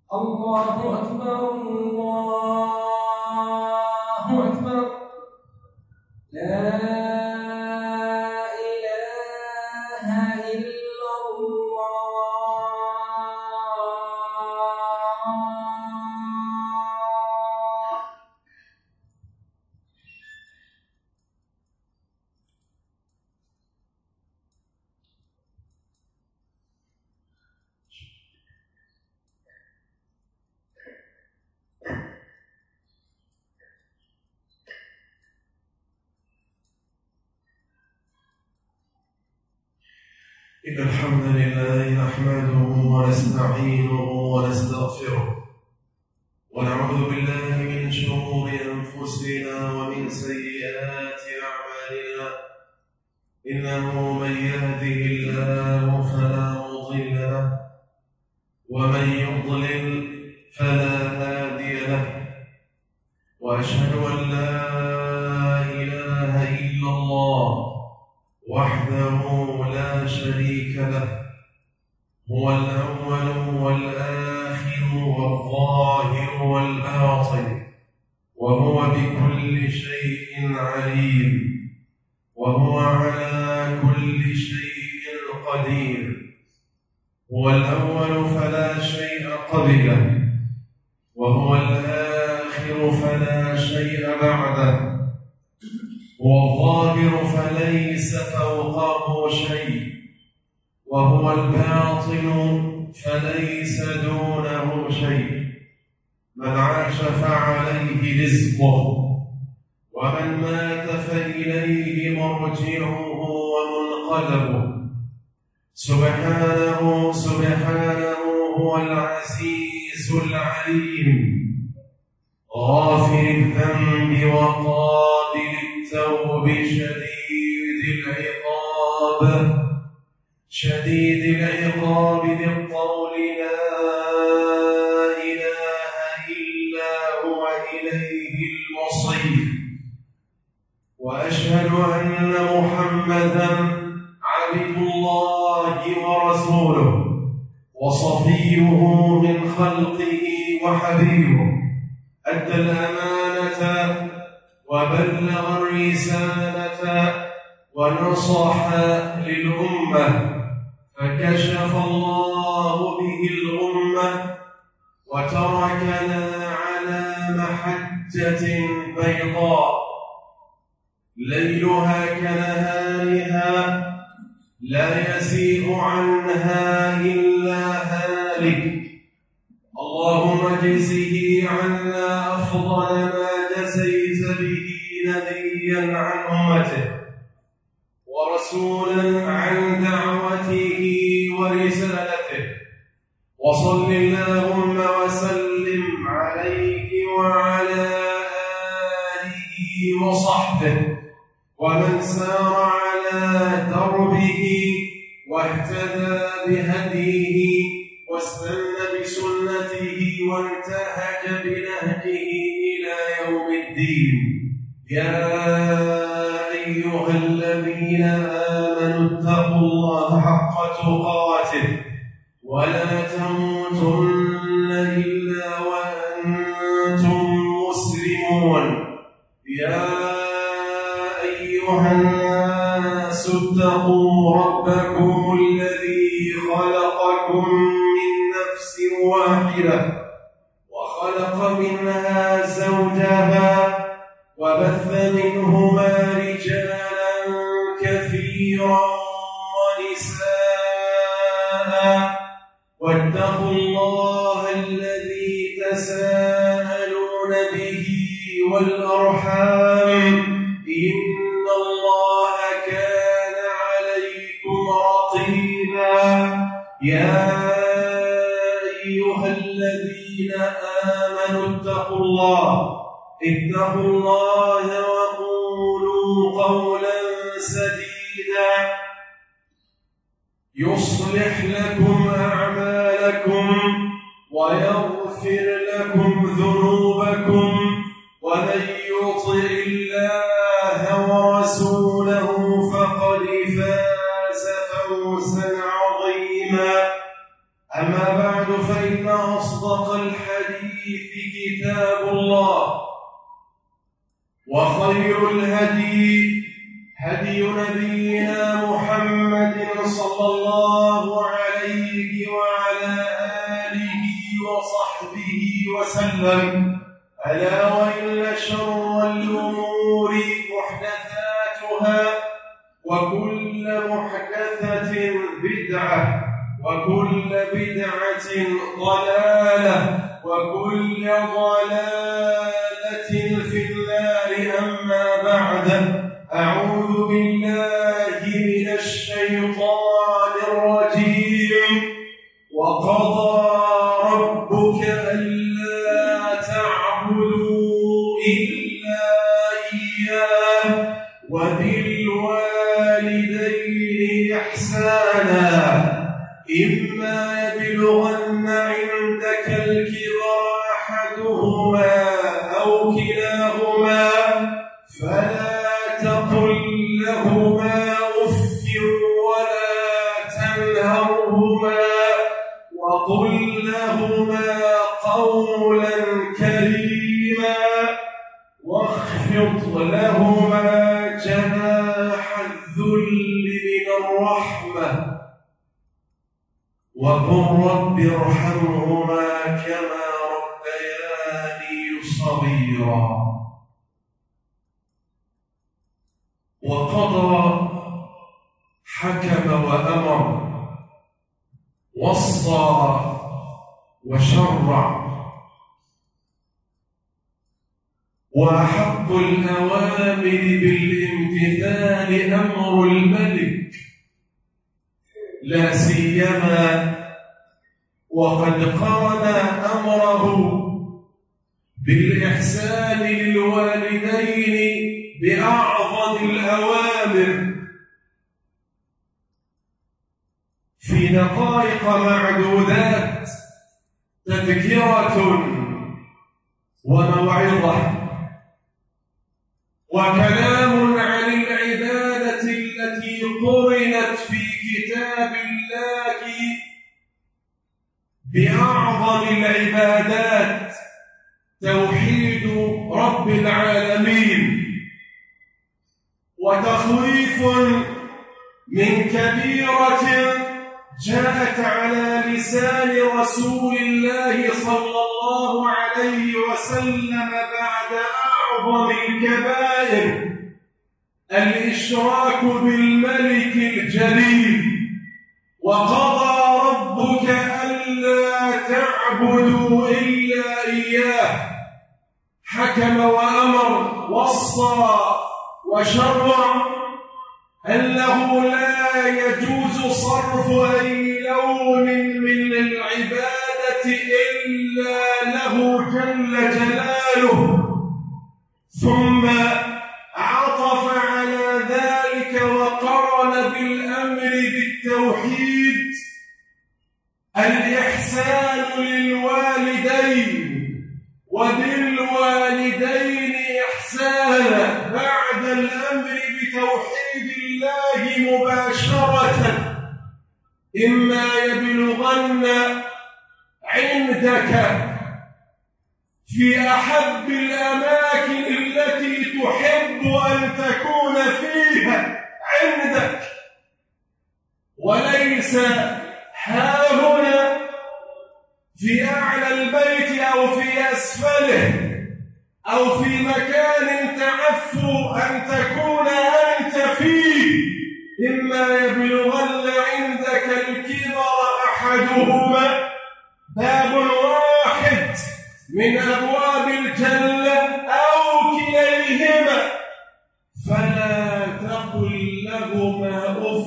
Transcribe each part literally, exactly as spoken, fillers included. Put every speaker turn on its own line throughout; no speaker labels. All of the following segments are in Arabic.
الله أكبر الله أكبر لا إله إلا الله.
إن الحمد لله نحمده ونستعينه ونستغفره ونعوذ بالله من شرور أنفسنا ومن سيئات أعمالنا. إنه من يهده الله فلا مضل له ومن يضلل فلا هادي له، وأشهد أن لا إله إلا الله وحده لا شريك له، هو الأول والآخر والظاهر والباطن، وهو بكل شيء عليم، وهو على كل شيء قدير. هو الأول فلا شيء قبله، وهو الآخر فلا شيء بعده، هو الظاهر فليس فوقه شيء، وهو الباطن فليس دونه شيء. من عاش فعليه رزقه، ومن مات فإليه مرجعه ومنقلبه. سبحانه سبحانه هو العزيز العليم، غافر الذنب وقابل التوب، شديد العقاب شديد العقاب ذي الطول، لا إله إلا هو إليه المصير. وأشهد أن محمدًا عبد الله ورسوله وصفيه من خلقه وحبيبه، أدى الأمانة وبلغ الرسالة ونصح للأمة، فكشف الله به الأمة وتركنا على محجة بيضاء ليلها كنهارها، لا يزيغ عنها إلا هالك. اللهم اجزه عنا أفضل ما جزيت به نبيا عن أمته ورسولا عن دعوته ورسالته، وصل اللهم وسلم عليه وعلى آله وصحبه ومن سار على دربه واهتدى بهديه واستنى بسنته وانتهج بنهجه إلى يوم الدين. يا أيها الذين آمنوا اتقوا الله حق تقاته ولا تموتن إلا وأنتم مسلمون. يا أيها الناس اتقوا ربكم الذي خلقكم من نفس واحدة وخلق منها زوجها وبث منهما رجالا كثيرا ونساء، واتقوا الله الذي تساءلون به والأرحام، إن الله كان عليكم رقيبا. يا أيها الذين آمنوا اتقوا الله اتقوا الله وقولوا قولا سديدا يصلح لكم أعمالكم ويغفر لكم ذنوبكم، ومن يطع الله ورسوله فقد فاز فوزا عظيما. أما بعد، فإن أصدق أصدق الحديث كتاب الله، وخير الهدي هدي نبينا محمد صلى الله عليه وعلى آله وصحبه وسلم. ألا وإن شر الأمور محدثاتها، وكل محدثة بدعة، وكل بدعة ضلالة، وكل ضلالة في النار. أما بعد، أعوذ بالله من الشيطان الرجيم. وقضى ربك ألا تعبدوا إلا إياه وبالوالدين إحسانا، إما يبلغن عندك الكبر أحدهما أو كلاهما فلا تقل لهما أف ولا تنهرهما، وقل لهما قولا كريما، واخفض لهما جناح الذل من الرحمة، وقل رب ارحمهما كما ربياني صغيرا. وقضى حكم وأمر، وصى وشرع، وأحق الأوامر بالامتثال أمر الملك، لا سيما وقد قرن أمره بالإحسان للوالدين بأعظم الأوامر. في دقائق معدودات تذكرة وموعظة، وكلام عن العبادة التي قرنت في كتاب الله بأعظم العبادات، توحيد رب العالمين، وتخويف من كبيرة جاءت على لسان رسول الله صلى الله عليه وسلم بعد أعظم الكبائر، الإشراك بالملك الجليل. وقضى ربك ألا تعبدوا إلا إياه، حكم وأمر، وصى وشرع أنه لا يجوز صرف أي لون من العبادة إلا له جل جلاله. ثم عطف على ذلك وقرن بالأمر بالتوحيد الإحسان للوالدين، وبالوالدين إحسانا بعد الأمر بتوحيد الله مباشرة. إما يبلغن عندك في أحب الأماكن التي تحب أن تكون فيها عندك، وليس هاهنا في أعلى البيت أو في أسفله أو في مكان تعفو أن تكون أنت فيه. إما يبلغن عندك الكبر أحدهما، باب واحد من أبواب الجنة، أو كليهما، فلا تقل لهما أف.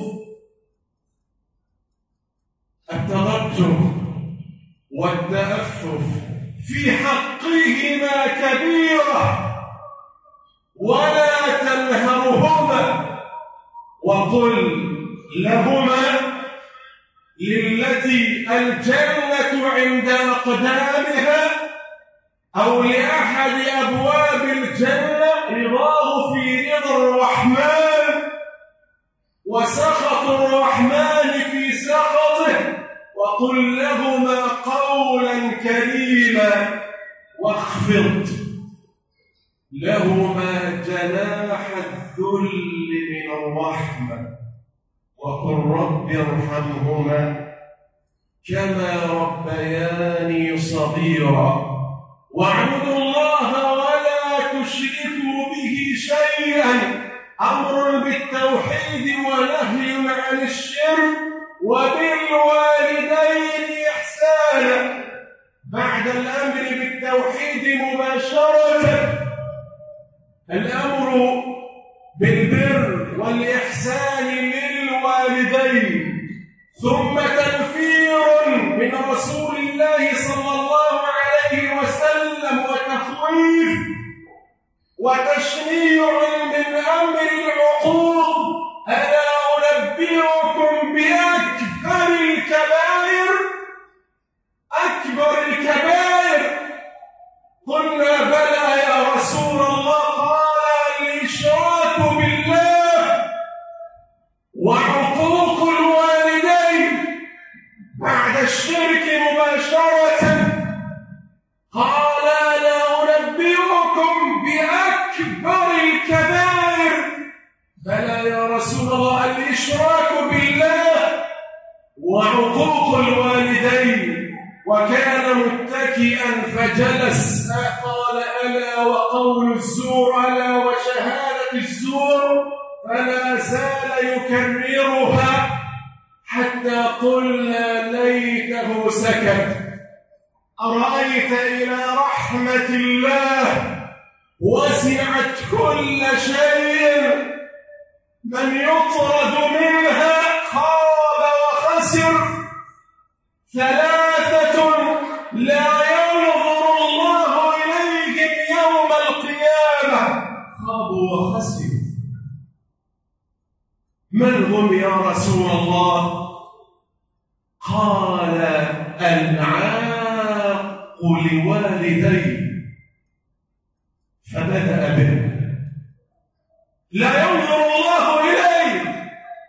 الترجح والتأفف في حقهما كبيرة، ولا تنهرهما، وقل لهما للتي الجنة عند أقدامها أو لأحد أبواب الجنة رضاه في رضا الرحمن وسخط الرحمن في سخطه، وقل لهما قولا كريما بهما واخفض لهما جناح الذل من الرحمة وقل رب ارحمهما كما ربياني صغيرا واعبدوا الله ولا تشركوا به شيئا أمر بالتوحيد ونهي عن الشرك وبالوالدين إحسانا. بعد الأمر بالتوحيد مباشرة الأمر بالبر والإحسان للوالدين، ثم تنفير من رسول الله صلى الله عليه وسلم وتخويف وتشنيع من أمر العقوق. ألا أنبئكم بأكبر الكبائر؟ أكبر الكبائر. قلنا بلى يا رسول الله. قال الإشراك بالله وعقوق الوالدين. بعد الشرك مباشرة قال لا أنبئكم بأكبر الكبائر؟ بلى يا رسول الله، الإشراك بالله وعقوق الوالدين. وكان متكئا فجلس قال ألا وقول الزور ألا وشهادة الزور، فلا زال يكررها حتى قلنا ليته سكت. أرأيت إلى رحمة الله وسعت كل شيء من يطرد منها خاب وخسر. ثلاثة لا ينظر الله إليهم يوم القيامة خابوا وخسروا. من هم يا رسول الله؟ قال العاق لوالديه، فبدأ به. لا ينظر الله إليه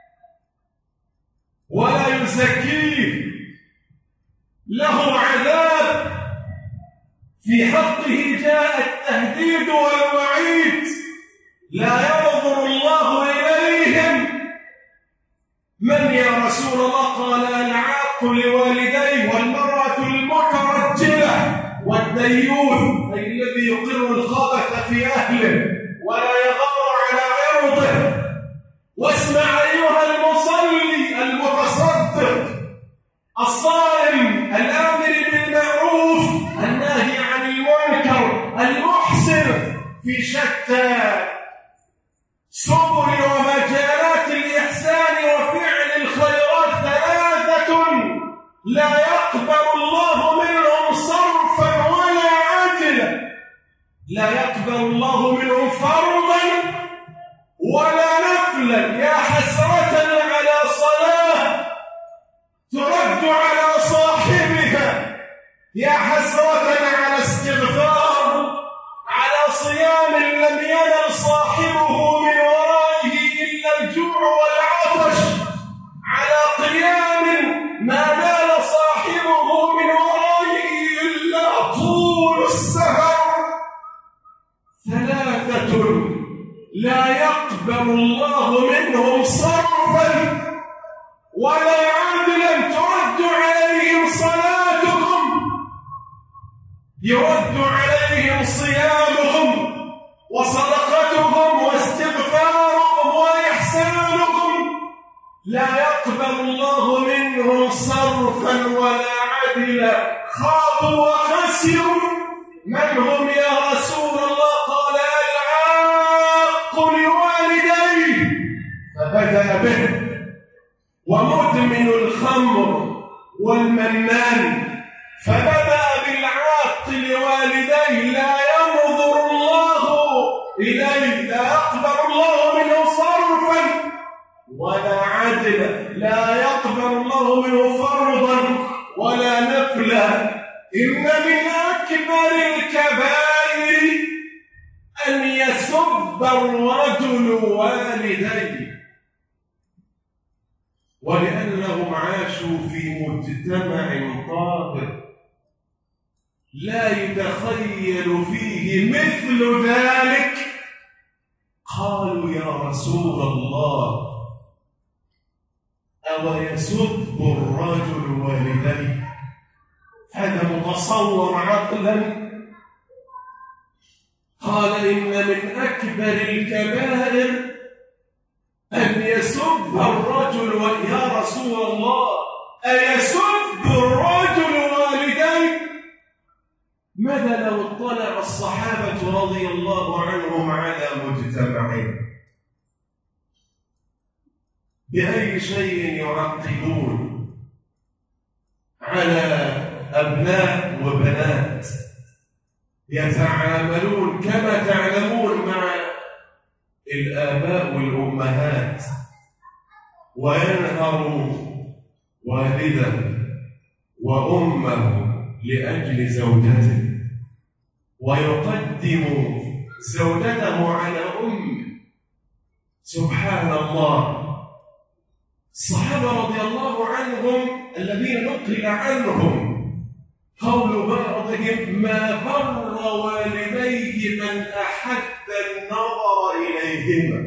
ولا يزكيه، له عذاب. في حقه جاء التهديد والوعيد. لا ينظر الله إليهم. من يا رسول الله؟ قال العاق لوالديه والمرأة المترجلة والديوث، أي الذي يقر الخبث في أهله ولا يغار على عرضه. واسمع أيها المصلي المتصدق الصائم الآمر بالمعروف الناهي عن المنكر المحسن في شتى سبل ومجالات الإحسان وفعل الخيرات. ثلاثة لا يقبل الله منهم صرفا ولا عدلا. لا يقبل الله منهم فرضا ولا نفلا. يا حسرة على صلاة ترد على صاحبها، يا حسرة على استغفار، على صيام لم ينل صاحبه من ورائه إلا الجوع والعطش، على قيام ما نال صاحبه من ورائه إلا طول السهر. ثلاثة لا يقبل الله منهم صرفا ولا عدلا. ترد عليهم صلاتهم، يرد عليهم صيامهم وصدقتهم واستغفارهم وإحسانهم. لا يقبل الله منهم صرفا ولا عدلا. خابوا وخسروا. من هم يا رسول الله؟ قال العاق لوالديه، فبدأ به. ومدمن الخمر والمنان، فبدأ بالعاق لوالديه. لا ينظر الله إليه، لا يقبل الله منه صرفا ولا عدلا. لا يقبل الله منه فرضا ولا نفلا. إن من أكبر الكبائر أن يسب الرجل والديه، ولأنهم عاشوا في مجتمع طاهر لا يتخيل فيه مثل ذلك. قالوا يا رسول الله أو يسب الرجل والديه؟ هذا متصور عقلا؟ قال إن من أكبر الكبائر أن يسب الرجل. يا رسول الله أيسب الرجل والديه؟ ماذا لو اطلع الصحابة رضي الله عنهم على مجتمعهم؟ بأي شيء يعقبون على أبناء وبنات يتعاملون كما تعلمون مع الآباء والأمهات، وينهر والدا وأمه لأجل زوجته ويقدم زوجته على أمه. سبحان الله. الصحابة رضي الله عنهم الذين نقل عنهم قول بعضهم ما بر والديه من أحد النظر إليهما.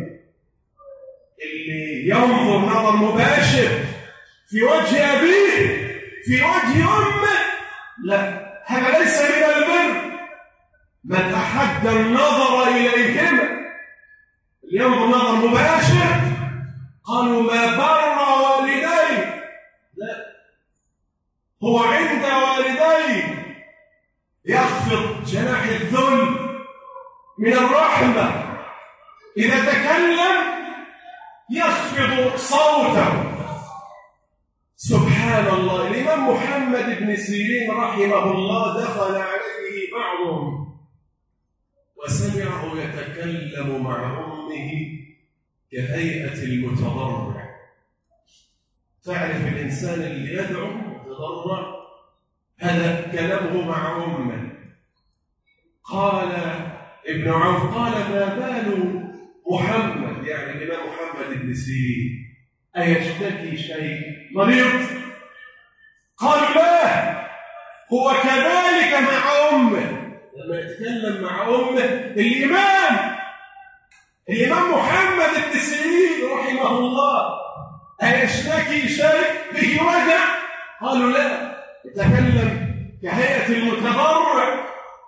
اللي ينظر نظر مباشر في وجه أبيه في وجه أمه، لا، هذا ليس من البر. من أحد النظر إليهما، ينظر نظر مباشر، قالوا ما بر والديه، لا، هو عند والديه يخفض جناح الذل من الرحمة، إذا تكلم يخفض صوته. سبحان الله. الإمام محمد بن سيرين رحمه الله دخل عليه بعضهم وسمعه يتكلم مع أمه كهيئة المتضرع. تعرف الإنسان اللي يدعو متضرع، هذا كلامه مع أمه. قال ابن عوف قال ما بال محمد، يعني الإمام محمد بن سيرين، أيشتكي شيء؟ مريض؟ قال لا، هو كذلك مع أمه. لما يتكلم مع أمه الإمام الإمام محمد بن سيرين رحمه الله، أيشتكي شيء به وجع؟ قالوا لا، يتكلم كهيئة المتضرع.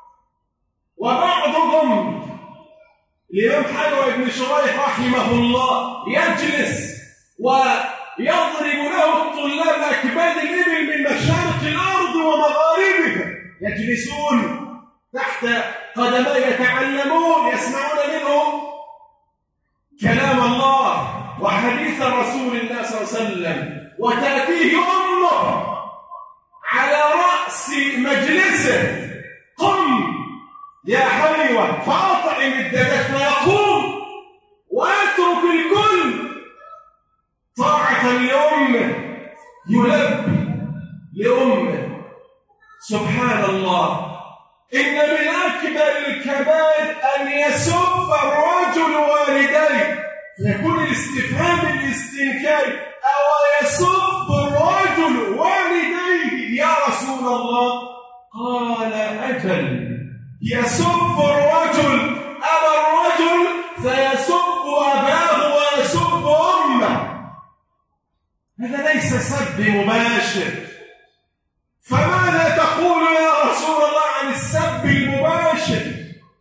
وبعضهم الإمام حلوى بن شريح رحمه الله يجلس ويضرب له الطلاب أكباد الإبل من مشارق الأرض ومغاربها، يجلسون تحت قدمه يتعلمون، يسمعون منه كلام الله وحديث رسول الله صلى الله عليه وسلم، وتأتيه أمه على رأس مجلسه، قم يا حلوى فأطعم الدجاج، فيقوم ويترك الكل طاعة لأمه، يلبي لأمه. سبحان الله. إن من أكبر الكبائر أن يسب الرجل والديه، فيكون الاستفهام الاستنكاري أو يسب الرجل والديه يا رسول الله؟ قال أجل، يسب الرجل أبا الرجل فيسب أباه ويسب أمه. هذا ليس سب مباشر. فماذا تقول يا رسول الله عن السب المباشر؟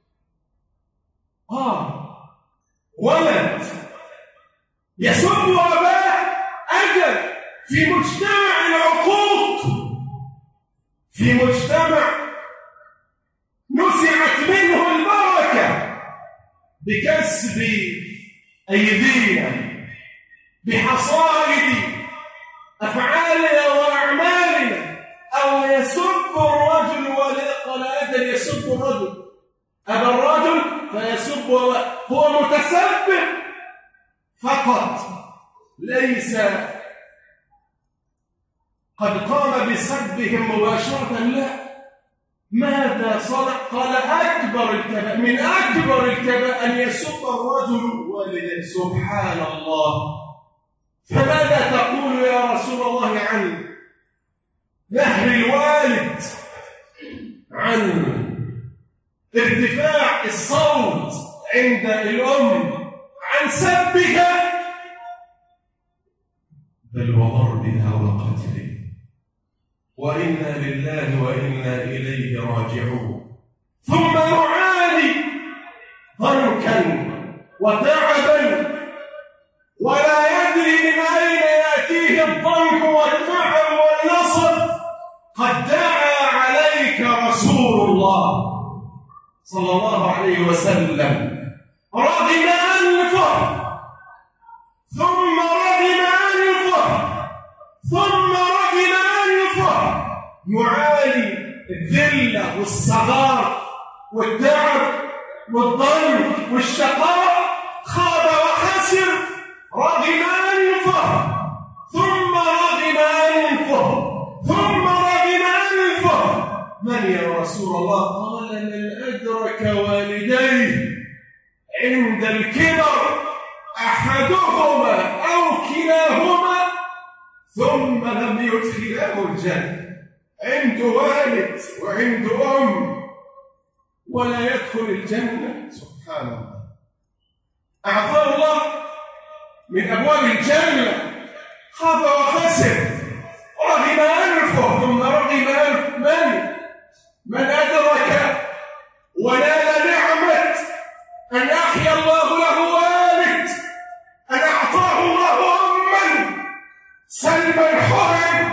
آه ولد يسب أباه، أجل، في مجتمع العقوق، في مجتمع نزعت منه البركة بكسب أيدينا بحصائد أفعالنا وأعمالنا، أو يسب الرجل ولقل أجل يسب الرجل أبا الرجل فيسب، هو متسبب فقط، ليس قد قام بسبهم مباشرة، لا. ماذا صنع؟ قال أكبر الكبائر، من أكبر الكبائر أن يسب الرجل والديه. سبحان الله. فماذا تقول يا رسول الله عن نهر الوالد عن ارتفاع الصوت عند الأم عن سبها، بل وضربها وقتلها، وإنا لله وإنا إليه راجعون. ثم يعاني ضنكا وتعبا ولا يدري من أين يأتيه الضنك والتعب والنصب. قد دعا عليك رسول الله صلى الله عليه وسلم، رغم أنفه ثم رغم أنفه ثم رغم أنفه يعاني الذلة والصغار والتعب والضنك والشقاء، خاب وخسر رغم أنفه ثم رغم أنفه ثم رغم أنفه. من يا رسول الله؟ قال من أدرك والديه عند الكبر أحدهما أو كلاهما ثم لم يدخله الجنة. عنده والد وعنده أم ولا يدخل الجنة، سبحان الله. أعطاه الله من أبواب الجنة، خاب وخسر رغم أنفه ثم رغم أنف. من من أدرك ونال نعمة أن أحيا الله له والد، أن أعطاه الله أما سلما حرم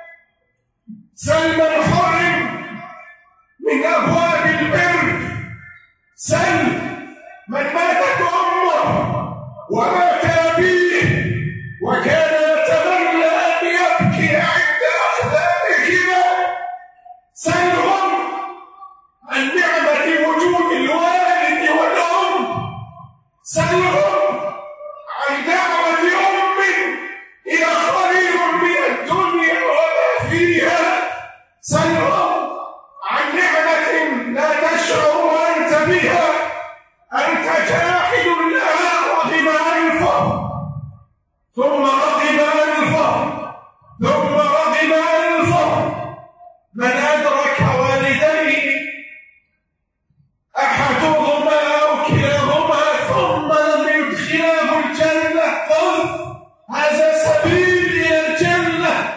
سلما حرم من أبواب البر. سل من ماتت أمه ومات أبيه وكان يتمنى أن يبكي عند أخلاقهما، سلهم عن نعمة وجود الوالد والأم، سلهم عن دعوة أم هي خير من الدنيا وما فيها، سلهم عن نعمة لا تشعر أنت بها، أنت جاحد لها رغم أنفه ثم رغم أنفه ثم رغم أنفه. من أدرك والديه أحدهما أو كلاهما ثم لم يدخله الجنة، قل هذا سبيل إلى الجنة،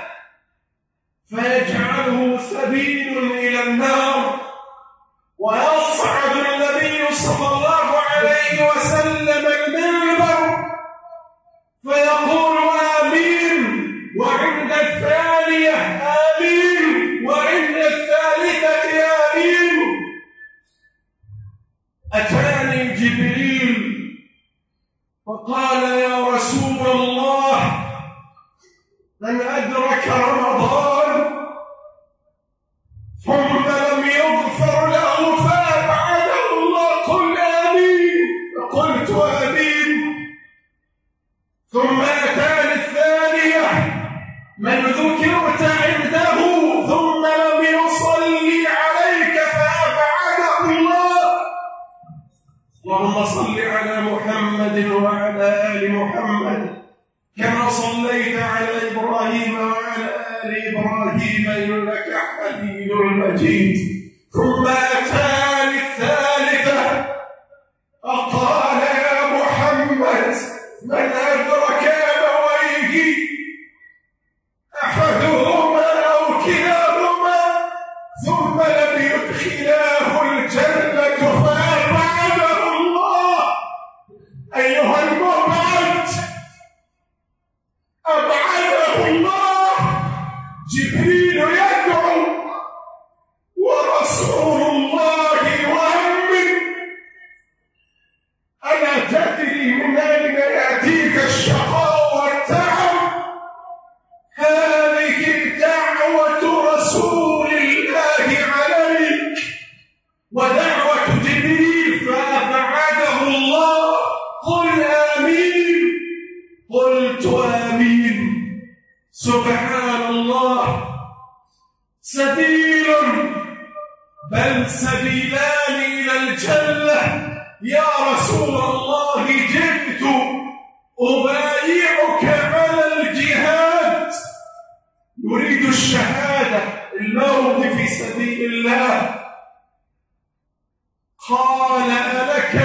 فيجعله سبيل إلى النار. ويصعد النبي صلى الله عليه وسلم المنبر فيقول آمين، وعند الثانية آمين، وعند الثالثة آمين. أتاني جبريل فقال يا رسول الله من أدرك رمضان ثم لم يغفر له فأبعده الله، قل آمين، فقلت آمين. ثم أتاني الثانية من ذكرت عنده ثم لم يصلي عليك فأبعده الله. اللهم صل على محمد وعلى آل محمد كما صليت على إبراهيم وعلى آل إبراهيم إنك حميد مجيد. ثم أتاني الثالثة فقال يا محمد من أدرك أبويه أحدهما أو كلاهما ثم لم يدخلاه الجنة فأبعده الله. أيها المبعد أبعده الله. جبريل يدعو ورسول الله يؤمن. ألا تدري من أين يأتيك الشقاء والتعب؟ هذه دعوة رسول الله عليك ودعوة جبريل فأبعده الله. قل آمين. قلت آمين. سبحان الله. سبيل بل سبيلان إلى الجنة. يا رسول الله جئت أبايعك على الجهاد، نريد الشهادة، الموت في سبيل الله، قال ألك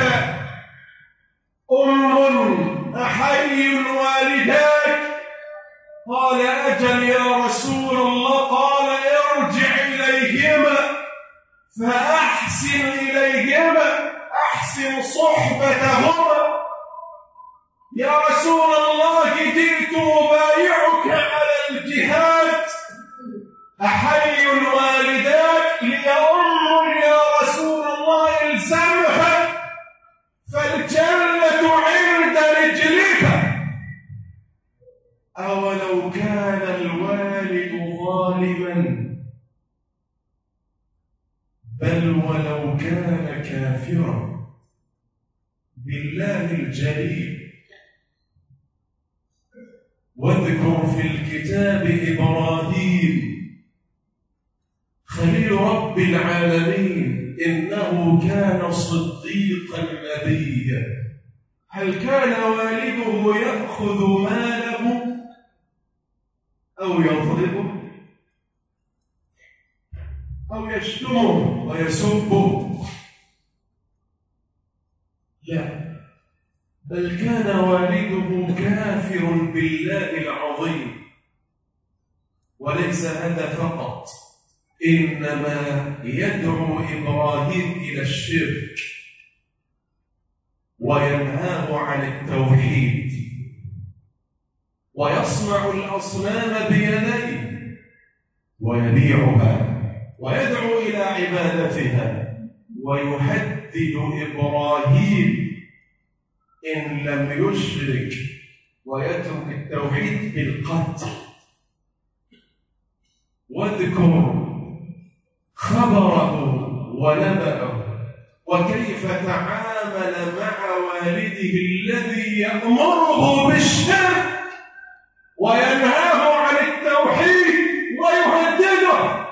أم أحي والداك؟ قال أجل يا رسول الله. قال ارجع إليهما فأحسن إليهما، أحسن صحبتهما. يا رسول الله جئت أبايعك على الجهاد، أحي والداك؟ هي أم يا رسول الله الزمها فالجنة عند رجلك. أولو كان الوالد ظالما، بل ولو كان كافرا بالله الجليل. واذكر في الكتاب إبراهيم خليل رب العالمين إنه كان صديقا نبيا. هل كان والده يأخذ ماله أو يضربه أو يشتمه ويسبه؟ لا، بل كان والده كافر بالله العظيم. وليس هذا فقط، إنما يدعو إبراهيم إلى الشرك وينهاه عن التوحيد، ويصنع الأصنام بيديه ويبيعها ويدعو إلى عبادتها. ويهدد إبراهيم إن لم يشرك ويترك التوحيد بالقتل. واذكر خبره ونبأه وكيف تعامل مع والده الذي يأمره بالشرك وينهاه عن التوحيد ويهدده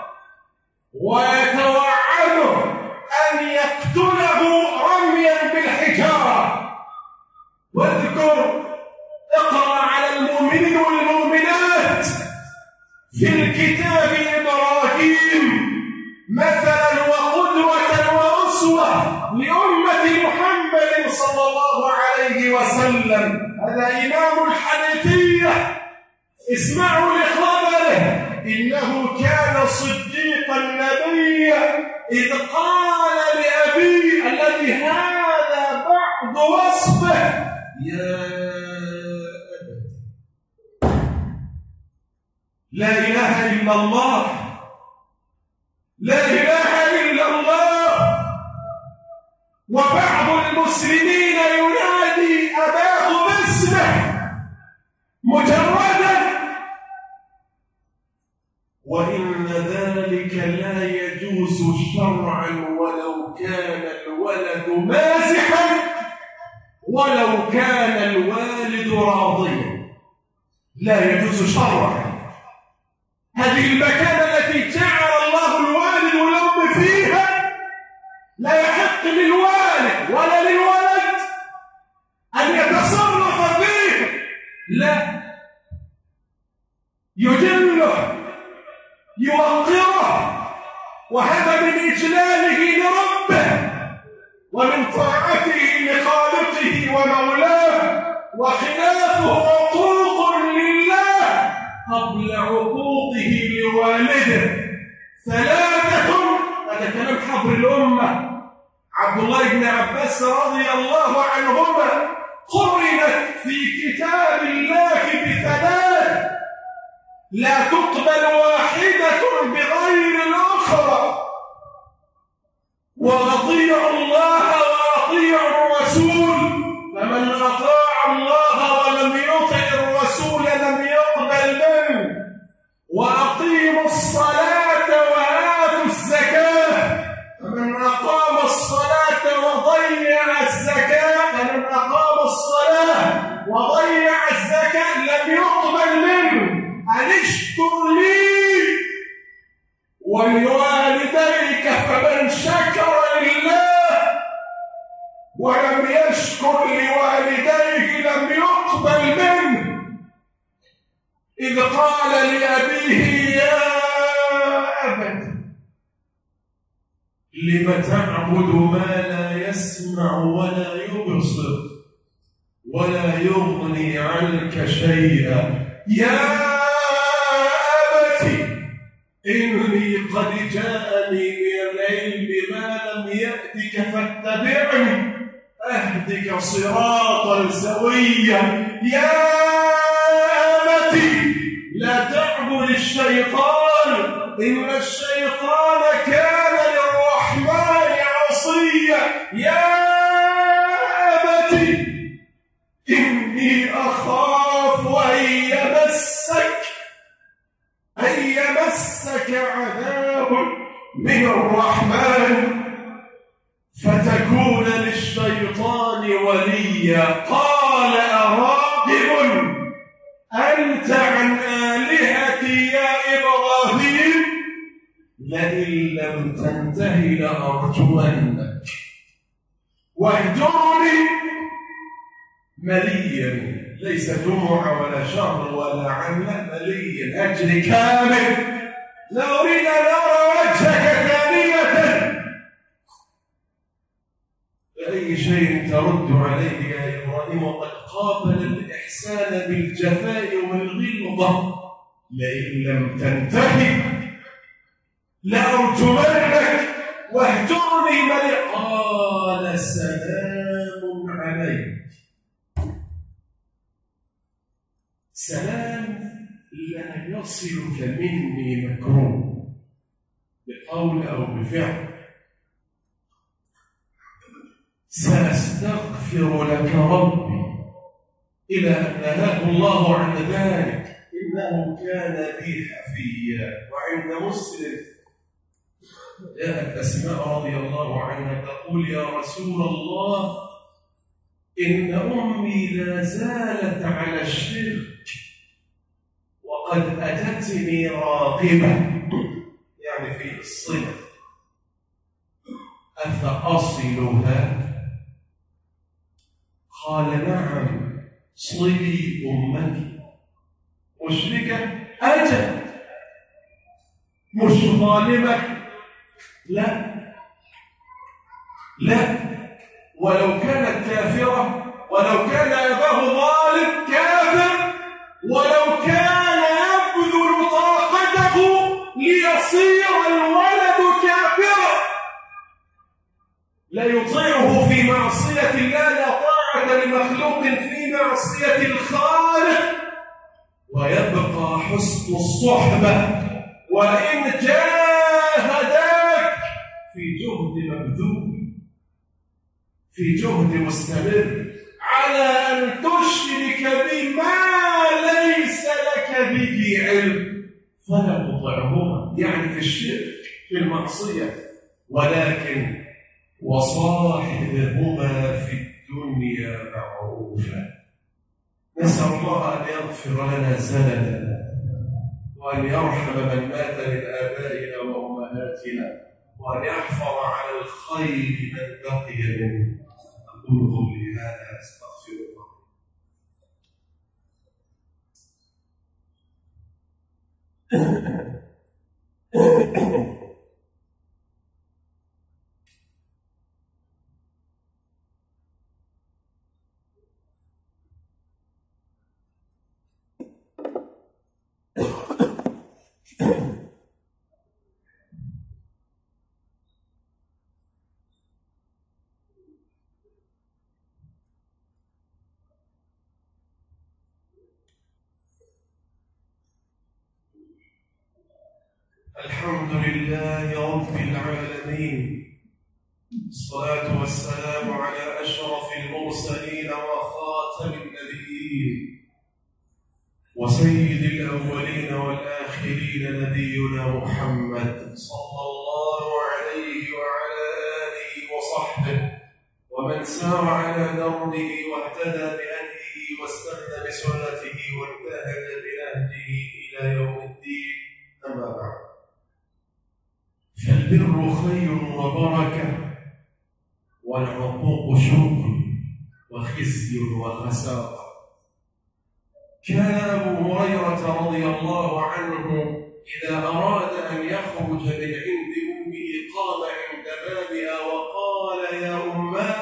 ويتوعده أن يقتله رميا بالحجارة. واذكر اقرأ على المؤمنين والمؤمنات في الكتاب إبراهيم مثلا وقدوة وأسوة لأمة محمد صلى الله عليه وسلم. هذا إمام الحنيفية، اسمعوا لخبره. إنه كان صديقا نبيا إذ قال لأبيه الذي هذا بعض وصفه: يا أبت لا إله إلا الله، لا إله إلا الله. وبعض المسلمين ينادي أباه باسمه مجردا، وإن ذلك لا يجوز شرعا ولو كان الولد مازحا ولو كان الوالد راضيا، لا يجوز شرعا. هذه المكانة التي جعل الله الوالد والأم فيها لا يحق للوالد ولا للولد أن يتصرف فيه، لا، يجله يوقره، وهذا من إجلاله لربه ومن طاعته لخالقه ومولاه، وخلافه عقوق لله قبل عقوقه لوالده. ثلاثة، هذا كلام حبر الأمة عبد الله بن عباس رضي الله عنهما، قرنت في كتاب الله بثلاث لا تقبل واحدة بغير الأخرى: وأطيعوا الله وأطيعوا الرسول، فمن أطاع الله ولم يطع الرسول لم يقبل منه. وأقيموا الصلاة وآتوا الزكاة، فمن أقام الصلاة وضيع الزكاة فمن أقام الصلاة وضيع الزكاة لم يقبل منه. أن اشكر لي ولوالديك، فمن شكر لله ولم يشكر لوالديه لم يقبل منه. إذ قال لأبيه: يا أبت لم تعبد ما لا يسمع ولا يبصر ولا يغني عنك شيئا؟ يا أبت إني قد جاءني من العلم ما لم يأتك فاتبعني أهدك صراطا سويا. يا أبت لا تعبد الشيطان إن الشيطان كان للرحمن عصيا. يا أبت إني أخاف أن يمسك أن يمسك عذاب من الرحمن فتكون للشيطان وليا. قال أراغب أنت عن آلهتي يا إبراهيم لئن لم تنته لأرجمنك واهجرني مليا. ليس جمعة ولا شهر ولا عام، مليا أجر كامل. لا أريد أن أرى وجهك ثانية. فأي شيء ترد عليه يا إبراهيم وقد قابل الإحسان بالجفاء والغلظة؟ لئن لم تنتهي لأرجمنك واهجرني مليا. قال سلام عليك. سلام لا يصلك مني مكروه بقول أو بفعل. سأستغفر لك ربي إلى أن نهاه الله عن ذلك إنه كان بي حفيا. وعند مسلم جاءت أسماء رضي الله عنها تقول يا رسول الله إن أمي لا زالت على الشرك وقد أتتني راغبة، يعني في الصلة، أفأصلها؟ قال نعم صلي أمك. مشركة؟ أجل. مش ظالمة؟ لا لا. ولو كانت كافرة، ولو كان أباه ظالم كافر، ولو كان يبذل طاقته ليصير الولد كافرا لا يطيعه في معصية الله. لا طاعة لمخلوق في معصية الخالق. ويبقى حسن الصحبة وإن جاهداك في جهد مبذول، في جهد مستمر على أن تشرك بما ليس لك به علم فلا تطعهما، يعني في الشرك في المعصية، ولكن وصاحبهما في الدنيا معروفا. نسأل الله أن يغفر لنا زللنا وأن يرحم من مات من آبائنا وأمهاتنا وأن يحفظ على الخير من بقي منه. أقول قولي هذا أستغفر الله. الحمد لله رب العالمين، الصلاة والسلام على أشرف المرسلين وخاتم النبيين وسيد الأولين والآخرين نبينا محمد صلى الله عليه وعلى آله وصحبه ومن سار على دربه واهتدى بهديه واستنى بسنته وانتهج بنهجه إلى يوم الدين. أما بعد، فالبر خير وبركة والعقوق شكر وخزي وخسارة. كان أبو هريرة رضي الله عنه إذا أراد أن يخرج من عند أمه قام عند بابها وقال يا أماه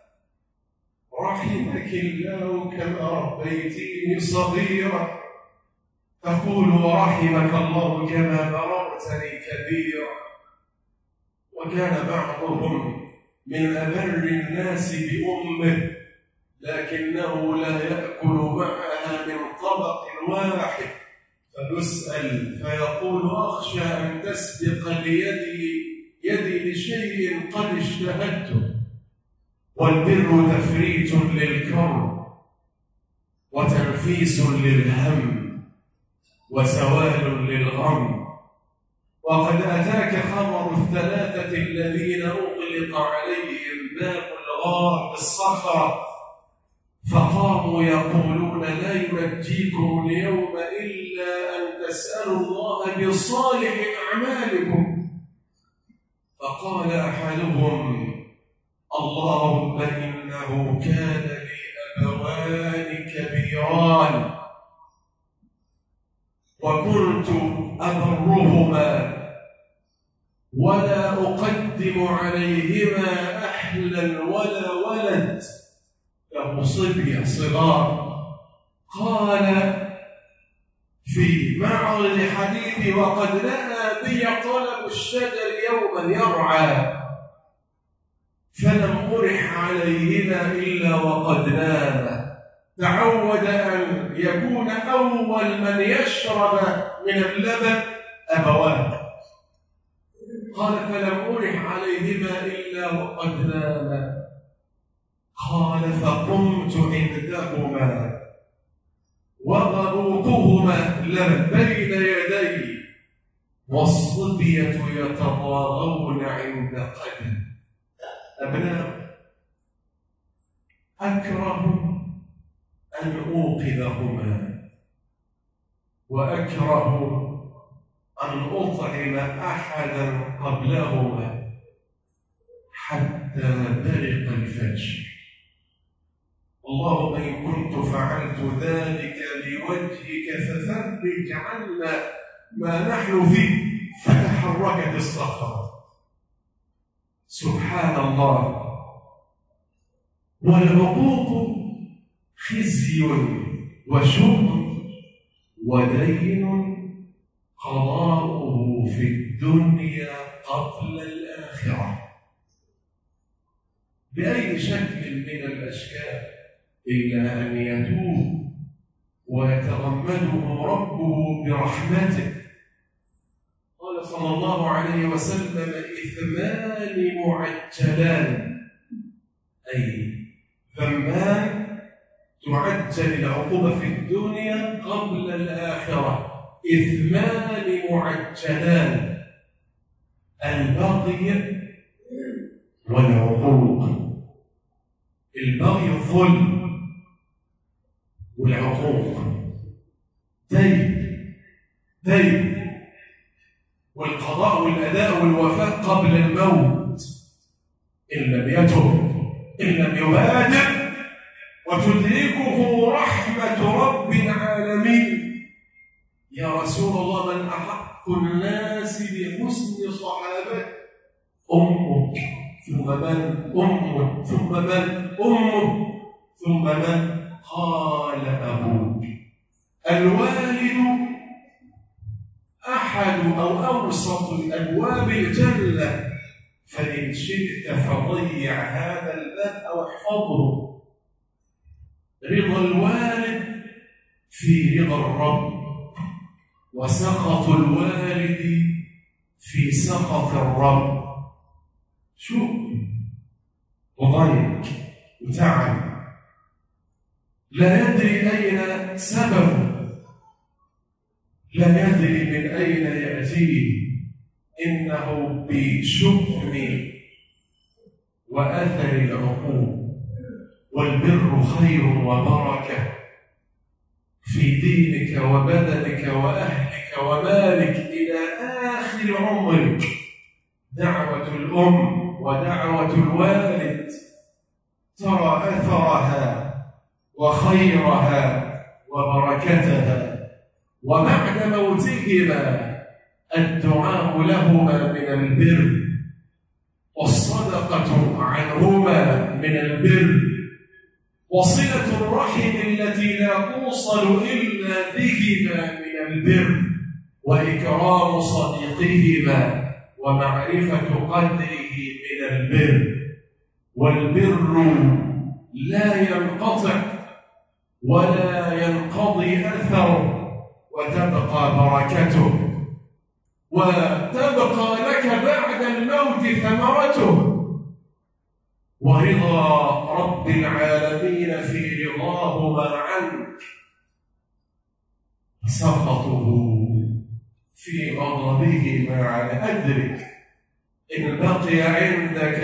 رحمك الله كما ربيتيني صغيرا، تقول ورحمك الله كما بررتني كبيرا. وكان بعضهم من أبر الناس بأمه لكنه لا يأكل معها من طبق واحد، فيسأل فيقول أخشى أن تسبق ليدي يدي لشيء قد اشتهدته. والبر تفريج للكرب وتنفيس للهم وزوال للغم. وقد أتاك خبر الثلاثة الذين أغلق عليهم باب الغار بالصخرة فقاموا يقولون لا ينجيكم اليوم إلا أن تسألوا الله بصالح أعمالكم. فقال أحدهم اللهم إنه كان لي أبوان كبيران وكنت أبرهما ولا أقدم عليهما أهلا ولا ولد، له صبية صغار. قال في معرض حديثي وقد لنا بي طلب الشجر يوما يرعى فلم أرح عليهما إلا وقد نام. تعود أن يكون أول من يشرب من اللبن أبواه. قال فلم أرح عليهما إلا وقد نام. قال فقمت عندهما وغروقهما لبن بين يدي والصبية يتضاغون عند قدم. أبناء أكره أن أوقظهما وأكره أن أطعم أحدا قبلهما حتى برق الفجر. اللهم إن كنت فعلت ذلك لوجهك ففرج عنا ما نحن فيه. فتحركت الصخرة. سبحان الله. والعقوق خزي وشؤم ودين قضاؤه في الدنيا قبل الآخرة. بأي شكل من الأشكال إلا أن يتوب ويتغمده ربه برحمته. قال صلى الله عليه وسلم إثمان معجلان، أي ذمان تعجل العقوبة في الدنيا قبل الآخرة. إثمان معجلان البغي والعقوق. البغي الظلم والعقوق دين دين والقضاء والأداء والوفاء قبل الموت إن لم يتب إن لم يبادر وتدركه رحمة رب العالمين. يا رسول الله من أحق الناس بحسن صحابته؟ أمك ثم من؟ أمك ثم من؟ أمك ثم من؟ قال أبوك. الوالد أحد أو أوسط أبواب الجنة، فإن شئت فضيع هذا الباب أو احفظه. رضا الوالد في رضا الرب، وسخط الوالد في سخط الرب. شوف وضيق وتعب لا يدري أين سببه، لا يدري من أين يأتيه. إنه بشؤم وأثر العقوق. والبر خير وبركة في دينك وبدنك وأهلك ومالك إلى آخر عمرك. دعوة الأم ودعوة الوالد ترى أثرها وخيرها وبركتها، وبعد موتهما الدعاء لهما من البر. والصدقة عنهما من البر، وصلة الرحم التي لا توصل إلا بهما من البر، وإكرام صديقهما ومعرفة قدره من البر. والبر لا ينقطع ولا ينقضي أثره، وتبقى بركته، وتبقى لك بعد الموت ثمرته. ورضا رب العالمين في رضاهما عنك، سخطه في غضبهما على أدرك. إن بقي عندك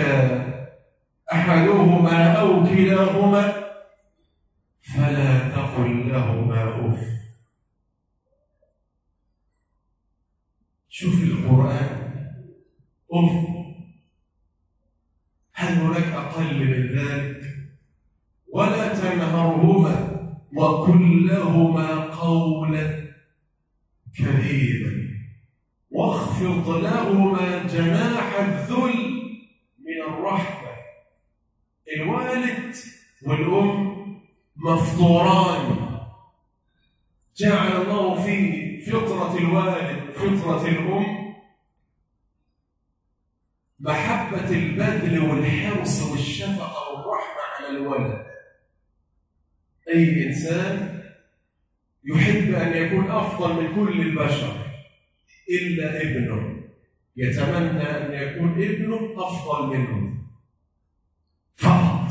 أحدهما أو كلاهما فلا تقل لهما أف. شوف القرآن، أف، هل هناك أقل من ذلك؟ ولا تنهرهما وقل لهما قولا كريما، واخفض لهما جناح الذل من الرحمة. الوالد والأم مفطوران، جعل الله في فطرة الوالد فطرة الأم محبة البذل والحرص والشفقة والرحمة على الولد. أي إنسان يحب أن يكون أفضل من كل البشر إلا ابنه، يتمنى أن يكون ابنه أفضل منه فقط.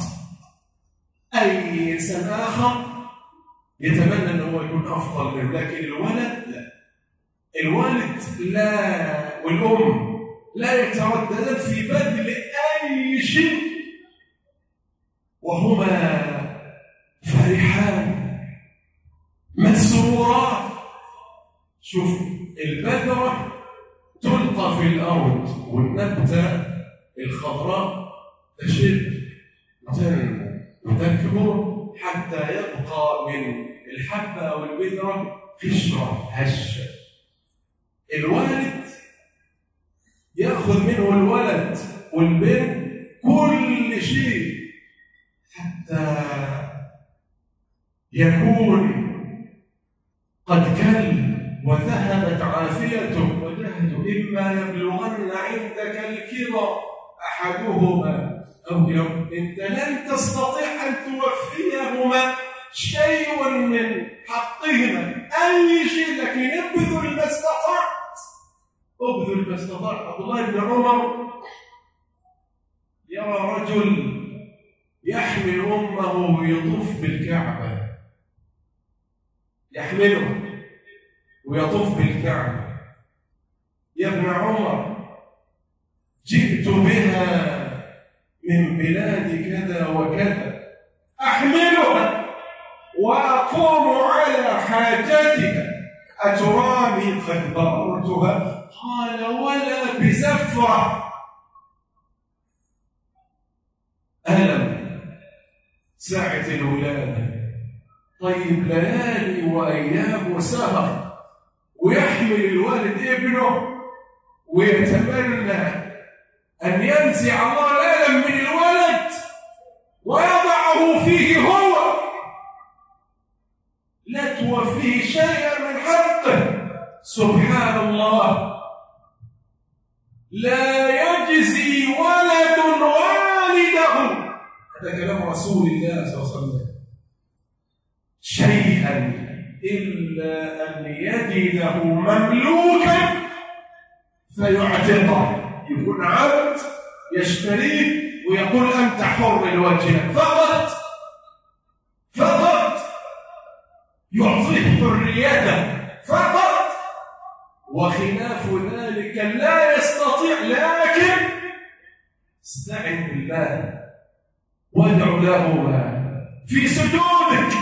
أي إنسان آخر يتمنى أنه يكون أفضل منه، لكن الولد لا. الوالد لا والأم لا يترددان في بذل أي شيء، وهما فرحان مسروران. شوف، البذرة تلقى في الأرض والنبتة الخضراء تشد وتكبر حتى يبقى من الحبة والبذرة قشرة هشة. الوالد يأخذ منه الولد والبنت كل شيء حتى يكون قد كل وذهبت عافيته وجهده. إما يبلغن عندك الكبر أحدهما أو يوم، أنت لن تستطيع أن توفيهما شيء من حقهما، أي شيء، لكن ابذل ما استطعت، ابذل ما استطعت. عبد الله بن عمر يرى رجل يحمل أمه ويطوف بالكعبة، يحمله ويطوف بالكعبة. يا ابن عمر، جئت بها من بلاد كذا وكذا، أحملها وأقوم على حاجتك، أتراني قد بررتها؟ قال ولا بزفرة. ألم ساعة الولادة، طيب ليالي وأيام وسهر، ويحمل الوالد ابنه ويتمنى أن ينزع الله الألم من الولد ويضعه فيه هو، لا توفيه شيئا من حقه. سبحان الله، لا يجزي ولد والده، هذا كلام رسول الله صلى الله عليه وسلم، شيئا إلا أن يجده مملوكا فيعتقه، يكون عبد يشتريه ويقول أنت حر لوجهك فقط، فقط يعطيه حريته فقط، وخلاف ذلك لا يستطيع. لكن استعن بالله وادع له في سجودك،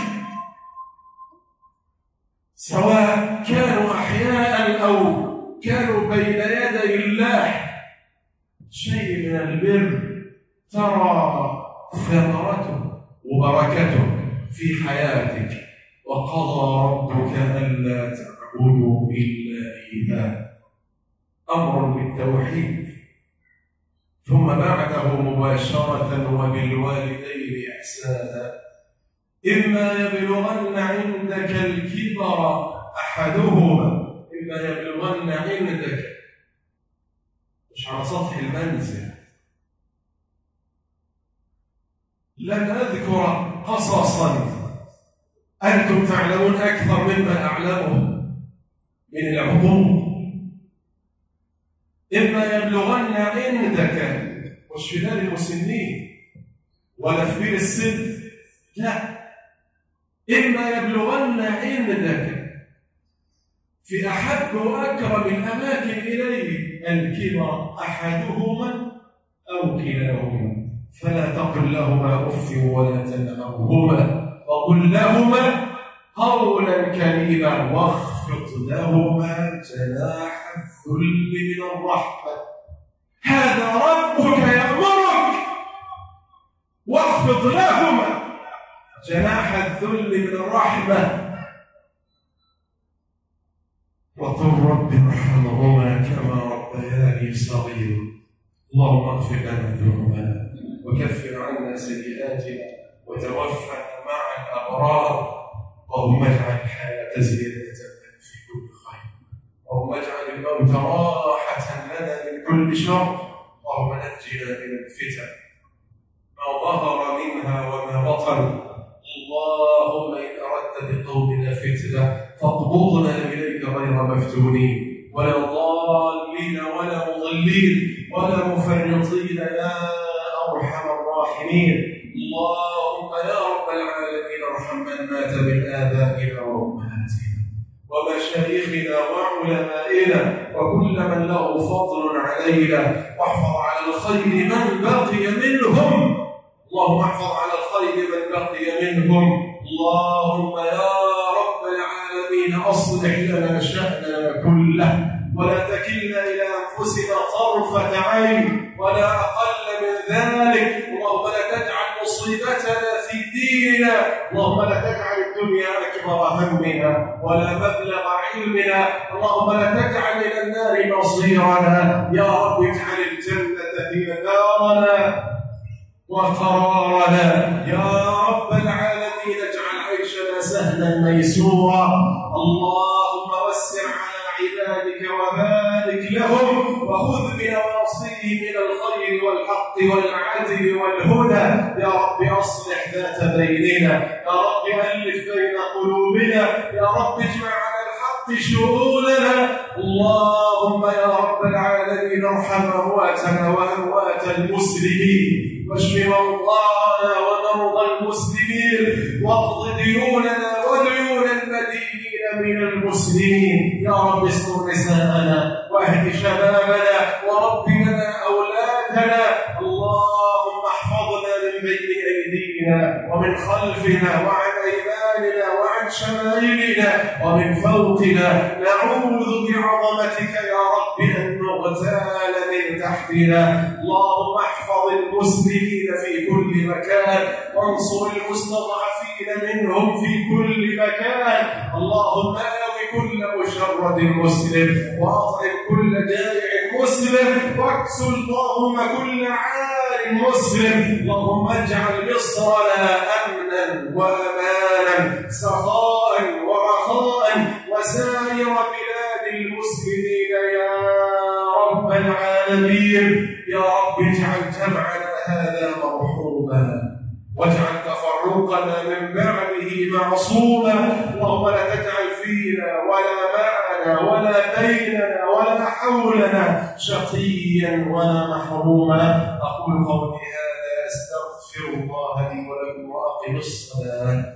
سواء كانوا أحياء أو كانوا بين يدي الله. شيء من البر ترى ثمرته وبركته في حياتك. وقضى ربك ألا تعبدوا إلا إياه، أمر بالتوحيد. ثم بعده مباشرة وبالوالدين إحسانا إما يبلغن عندك الكبر أحدهما إما يبلغن عندك مش على سطح المنزل. لن أذكر قصصا أنتم تعلمون أكثر مما أعلمه من العقوق. إما يبلغن عندك مش في دار المسنين ولا في بير السن، لا، إما يبلغن عندك في أحب وأكرم الأماكن إليه الكبر أحدهما أو كلاهما فلا تقل لهما أف ولا تنهرهما وقل لهما قولا كريما واخفض لهما جناح الذل من الرحمة. هذا ربك يأمرك واخفض لهما جناح الذل من الرحمة وقل رب ارحمهما كما ربياني صغيرا. اللهم اغفر لنا ذنوبنا وكفر عنا سيئاتنا وتوفنا مع الأبرار. اللهم اجعل الحياة زيادة لنا في كل خير، اللهم اجعل الموت راحة لنا من كل شر، اللهم نجنا من الفتن ما ظهر منها وما بطن. اللهم إن أردت بقومنا فتنة فاقبضنا إليك غير مفتونين ولا ضالين ولا مضلين ولا مفرطين يا أرحم الراحمين. اللهم يا رب العالمين ارحم من مات من آبائنا وأمهاتنا ومشايخنا وعلمائنا وكل من له فضل علينا، واحفظ على الخير من بقي منهم. اللهم احفظ على الخير من بقي منهم. اللهم يا رب العالمين أصلح لنا شأننا كله ولا تكلنا إلى أنفسنا طرفة عين ولا أقل من ذلك. اللهم لا تجعل مصيبتنا في ديننا، اللهم لا تجعل الدنيا أكبر همنا ولا مبلغ علمنا، اللهم لا تجعل إلى النار مصيرنا. يا رب اجعل الجنة هي دارنا وقرارنا يا رب العالمين. اجعل عيشنا سهلا ميسورا. اللهم وسع على عبادك وبارك لهم وخذ بنواصيهم من الخير والحق والعدل والهدى. يا رب اصلح ذات بيننا، يا رب الف بين قلوبنا، يا رب اجمع على الحق شؤوننا. اللهم يا رب العالمين ارحم امواتنا واموات المسلمين واشف مرضانا ومرضى المسلمين واقض ديوننا وديون المدينين من المسلمين. يا رب استر نساءنا واهد شبابنا ورب لنا اولادنا. اللهم احفظنا من بين ايدينا ومن خلفنا وعن ايماننا وعن شمائلنا ومن فوقنا. نعوذ بعظمتك يا رب ان نغتال من تحتنا. اللهم احفظ المسلمين في كل مكان وانصر المستضعفين منهم في كل مكان. اللهم آوِ كل مشرد مسلم واطعم كل جائع مسلم واكسو اللهم كل عار مسلم. اللهم اجعل مصرنا امنا وامانا سخاء ورخاء وسائر بلاد المسلمين يا رب العالمين. يا رب اجعل جمعنا هذا مرحوما واجعل تفرقنا من بعده معصوما. اللهم لا تجعل فينا ولا معنا ولا بيننا ولا حولنا شقيا ولا محروما. اقول قولي هذا استغفر الله لي ولكم واقم الصلاه.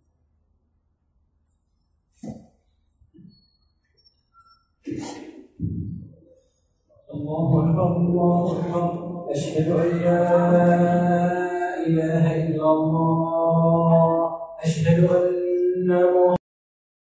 الله أكبر الله أكبر. أشهد أن لا إله إلا الله. أشهد أن